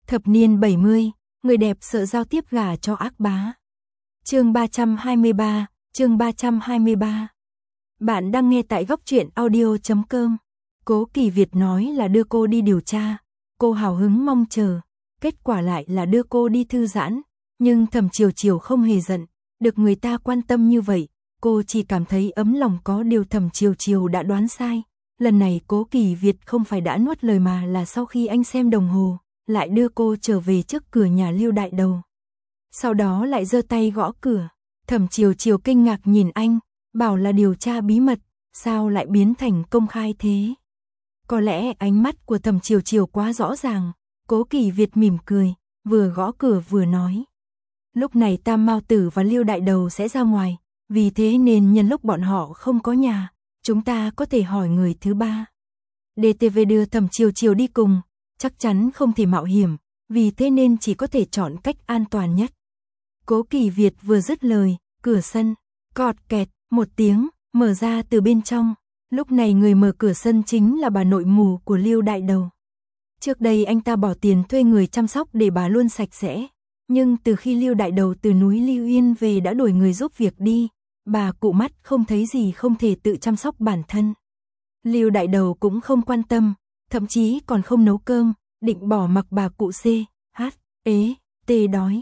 Thập niên 70, người đẹp sợ giao tiếp gả cho ác bá. Chương 323, chương 323. Bạn đang nghe tại góc truyện audio.com. Cố Kỳ Việt nói là đưa cô đi điều tra, cô hào hứng mong chờ, kết quả lại là đưa cô đi thư giãn, nhưng Thẩm Chiều Chiều không hề giận, được người ta quan tâm như vậy, cô chỉ cảm thấy ấm lòng. Có điều Thẩm Chiều Chiều đã đoán sai, lần này Cố Kỳ Việt không phải đã nuốt lời mà là sau khi anh xem đồng hồ, lại đưa cô trở về trước cửa nhà Lưu Đại Đầu. Sau đó lại giơ tay gõ cửa, Thẩm Chiều Chiều kinh ngạc nhìn anh, bảo là điều tra bí mật, sao lại biến thành công khai thế? Có lẽ ánh mắt của Thẩm Chiều Chiều quá rõ ràng, Cố Kỳ Việt mỉm cười, vừa gõ cửa vừa nói. Lúc này Tam Mao Tử và Lưu Đại Đầu sẽ ra ngoài, vì thế nên nhân lúc bọn họ không có nhà, chúng ta có thể hỏi người thứ ba. DTV đưa Thẩm Chiều Chiều đi cùng, chắc chắn không thể mạo hiểm, vì thế nên chỉ có thể chọn cách an toàn nhất. Cố Kỳ Việt vừa dứt lời, cửa sân, cọt kẹt, một tiếng, mở ra từ bên trong. Lúc này người mở cửa sân chính là bà nội mù của Lưu Đại Đầu. Trước đây anh ta bỏ tiền thuê người chăm sóc để bà luôn sạch sẽ, nhưng từ khi Lưu Đại Đầu từ núi Lưu Yên về đã đổi người giúp việc đi, bà cụ mắt không thấy gì không thể tự chăm sóc bản thân. Lưu Đại Đầu cũng không quan tâm, thậm chí còn không nấu cơm, định bỏ mặc bà cụ CHT đói.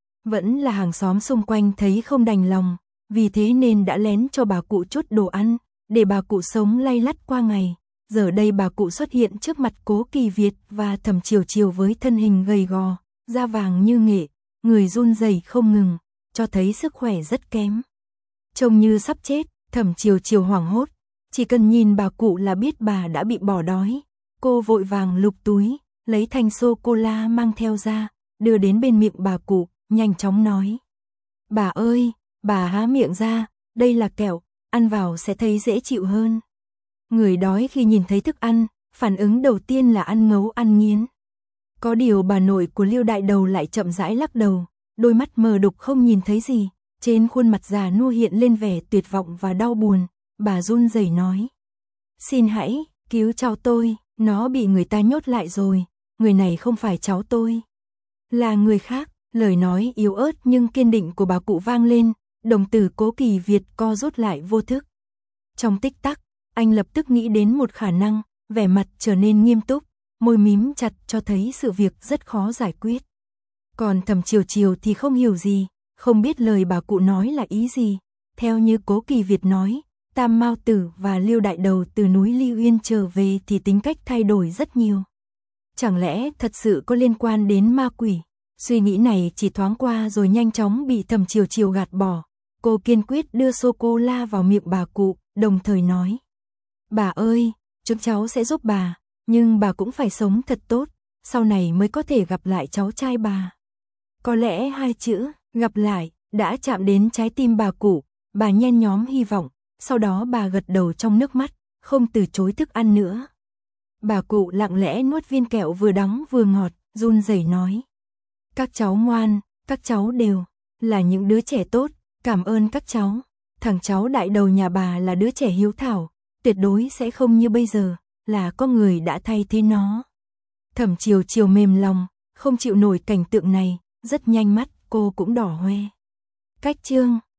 Vẫn là hàng xóm xung quanh thấy không đành lòng, vì thế nên đã lén cho bà cụ chút đồ ăn, để bà cụ sống lay lắt qua ngày. Giờ đây bà cụ xuất hiện trước mặt Cố Kỳ Việt và Thẩm Chiều Chiều với thân hình gầy gò, da vàng như nghệ, người run rẩy không ngừng, cho thấy sức khỏe rất kém. Trông như sắp chết, Thẩm Chiều Chiều hoảng hốt, chỉ cần nhìn bà cụ là biết bà đã bị bỏ đói. Cô vội vàng lục túi, lấy thanh sô-cô-la mang theo ra, đưa đến bên miệng bà cụ, nhanh chóng nói. Bà ơi, bà há miệng ra, đây là kẹo, ăn vào sẽ thấy dễ chịu hơn. Người đói khi nhìn thấy thức ăn, phản ứng đầu tiên là ăn ngấu ăn nghiến. Có điều bà nội của Lưu Đại Đầu lại chậm rãi lắc đầu, đôi mắt mờ đục không nhìn thấy gì, trên khuôn mặt già nua hiện lên vẻ tuyệt vọng và đau buồn, bà run rẩy nói. Xin hãy, cứu cháu tôi, nó bị người ta nhốt lại rồi, người này không phải cháu tôi, là người khác. Lời nói yếu ớt nhưng kiên định của bà cụ vang lên, đồng tử Cố Kỳ Việt co rút lại vô thức. Trong tích tắc, anh lập tức nghĩ đến một khả năng, vẻ mặt trở nên nghiêm túc, môi mím chặt cho thấy sự việc rất khó giải quyết. Còn Thẩm Chiều Chiều thì không hiểu gì, không biết lời bà cụ nói là ý gì. Theo như Cố Kỳ Việt nói, Tam Mao Tử và Lưu Đại Đầu từ núi Lưu Yên trở về thì tính cách thay đổi rất nhiều. Chẳng lẽ thật sự có liên quan đến ma quỷ? Suy nghĩ này chỉ thoáng qua rồi nhanh chóng bị Thẩm Chiều Chiều gạt bỏ. Cô kiên quyết đưa sô-cô-la vào miệng bà cụ, đồng thời nói. Bà ơi, chúng cháu sẽ giúp bà, nhưng bà cũng phải sống thật tốt, sau này mới có thể gặp lại cháu trai bà. Có lẽ hai chữ, gặp lại, đã chạm đến trái tim bà cụ, bà nhen nhóm hy vọng, sau đó bà gật đầu trong nước mắt, không từ chối thức ăn nữa. Bà cụ lặng lẽ nuốt viên kẹo vừa đắng vừa ngọt, run rẩy nói. Các cháu ngoan, các cháu đều là những đứa trẻ tốt, cảm ơn các cháu. Thằng cháu Đại Đầu nhà bà là đứa trẻ hiếu thảo, tuyệt đối sẽ không như bây giờ, là có người đã thay thế nó. Thẩm Chiều Chiều mềm lòng, không chịu nổi cảnh tượng này, rất nhanh mắt cô cũng đỏ hoe. Cách chương